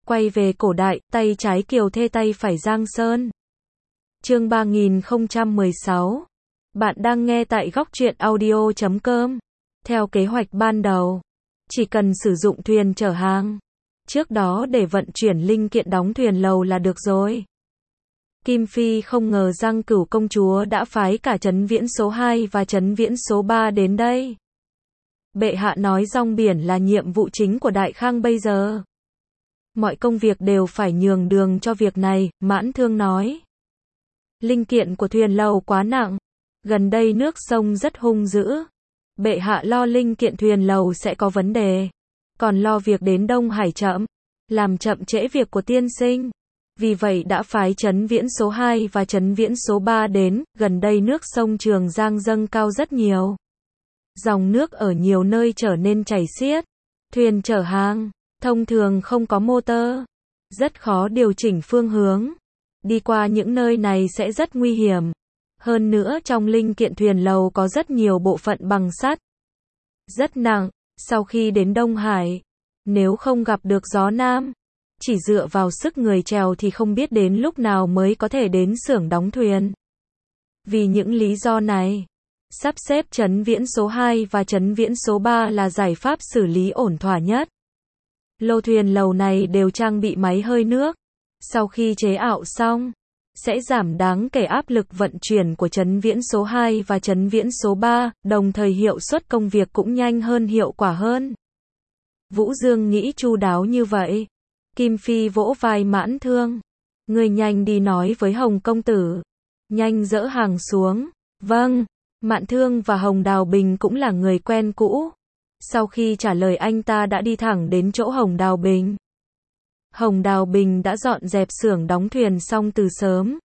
Quay về cổ đại, tay trái Kiều Thê tay phải Giang Sơn. Chương 3016. Bạn đang nghe tại góc truyện audio.com. Theo kế hoạch ban đầu, chỉ cần sử dụng thuyền chở hàng. Trước đó để vận chuyển linh kiện đóng thuyền lầu là được rồi. Kim Phi không ngờ Giang Cửu công chúa đã phái cả Trấn Viễn số 2 và Trấn Viễn số 3 đến đây. Bệ hạ nói rong biển là nhiệm vụ chính của Đại Khang bây giờ. Mọi công việc đều phải nhường đường cho việc này, Mãn Thương nói. Linh kiện của thuyền lầu quá nặng. Gần đây nước sông rất hung dữ. Bệ hạ lo linh kiện thuyền lầu sẽ có vấn đề. Còn lo việc đến Đông Hải chậm. Làm chậm trễ việc của tiên sinh. Vì vậy đã phái Trấn Viễn số 2 và Trấn Viễn số 3 đến. Gần đây nước sông Trường Giang dâng cao rất nhiều. Dòng nước ở nhiều nơi trở nên chảy xiết. Thuyền chở hàng thông thường không có motor, rất khó điều chỉnh phương hướng. Đi qua những nơi này sẽ rất nguy hiểm. Hơn nữa trong linh kiện thuyền lầu có rất nhiều bộ phận bằng sắt. Rất nặng, sau khi đến Đông Hải, nếu không gặp được gió nam, chỉ dựa vào sức người chèo thì không biết đến lúc nào mới có thể đến xưởng đóng thuyền. Vì những lý do này, sắp xếp Trấn Viễn số 2 và Trấn Viễn số 3 là giải pháp xử lý ổn thỏa nhất. Lô thuyền lầu này đều trang bị máy hơi nước. Sau khi chế ảo xong, sẽ giảm đáng kể áp lực vận chuyển của Trấn Viễn số 2 và Trấn Viễn số 3, đồng thời hiệu suất công việc cũng nhanh hơn hiệu quả hơn. Vũ Dương nghĩ chu đáo như vậy. Kim Phi vỗ vai Mãn Thương. Người nhanh đi nói với Hồng công tử. Nhanh dỡ hàng xuống. Vâng. Mãn Thương và Hồng Đào Bình cũng là người quen cũ. Sau khi trả lời anh ta đã đi thẳng đến chỗ Hồng Đào Bình. Hồng Đào Bình đã dọn dẹp xưởng đóng thuyền xong từ sớm.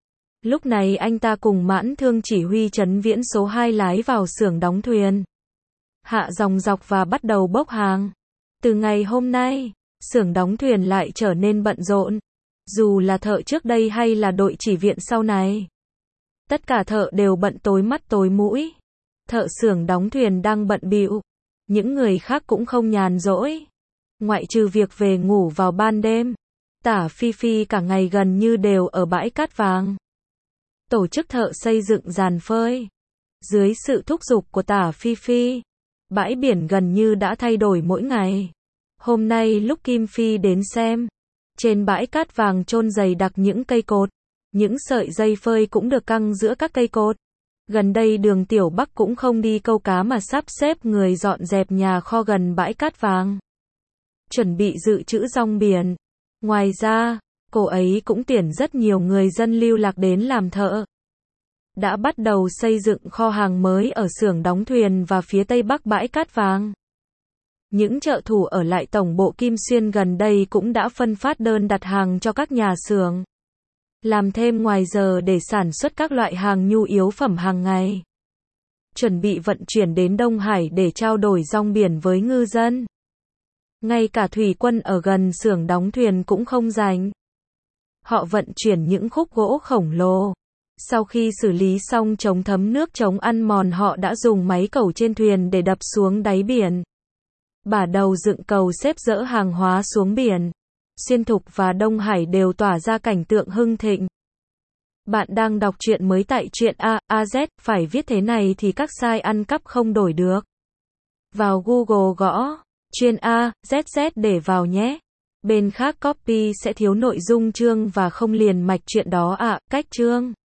Lúc này anh ta cùng Mãn Thương chỉ huy Trấn Viễn số 2 lái vào xưởng đóng thuyền. Hạ dòng dọc và bắt đầu bốc hàng. Từ ngày hôm nay, xưởng đóng thuyền lại trở nên bận rộn. Dù là thợ trước đây hay là đội chỉ viện sau này. Tất cả thợ đều bận tối mắt tối mũi. Thợ xưởng đóng thuyền đang bận bịu. Những người khác cũng không nhàn rỗi. Ngoại trừ việc về ngủ vào ban đêm, Tả Phi Phi cả ngày gần như đều ở bãi cát vàng. Tổ chức thợ xây dựng giàn phơi. Dưới sự thúc giục của Tả Phi Phi, bãi biển gần như đã thay đổi mỗi ngày. Hôm nay lúc Kim Phi đến xem, trên bãi cát vàng chôn dày đặc những cây cột. Những sợi dây phơi cũng được căng giữa các cây cột. Gần đây Đường Tiểu Bắc cũng không đi câu cá mà sắp xếp người dọn dẹp nhà kho gần bãi cát vàng. Chuẩn bị dự trữ rong biển. Ngoài ra, cô ấy cũng tuyển rất nhiều người dân lưu lạc đến làm thợ. Đã bắt đầu xây dựng kho hàng mới ở xưởng đóng thuyền và phía tây bắc bãi cát vàng. Những trợ thủ ở lại tổng bộ Kim Xuyên gần đây cũng đã phân phát đơn đặt hàng cho các nhà xưởng. Làm thêm ngoài giờ để sản xuất các loại hàng nhu yếu phẩm hàng ngày. Chuẩn bị vận chuyển đến Đông Hải để trao đổi rong biển với ngư dân. Ngay cả thủy quân ở gần xưởng đóng thuyền cũng không rảnh. Họ vận chuyển những khúc gỗ khổng lồ. Sau khi xử lý xong chống thấm nước chống ăn mòn họ đã dùng máy cẩu trên thuyền để đập xuống đáy biển. Bả đầu dựng cầu xếp dỡ hàng hóa xuống biển. Xuyên Thục và Đông Hải đều tỏa ra cảnh tượng hưng thịnh. Bạn đang đọc truyện mới tại truyện AZ, phải viết thế này thì các site ăn cắp không đổi được. Vào Google gõ chuyên AZZ để vào nhé. Bên khác copy sẽ thiếu nội dung chương và không liền mạch truyện đó ạ. Cách chương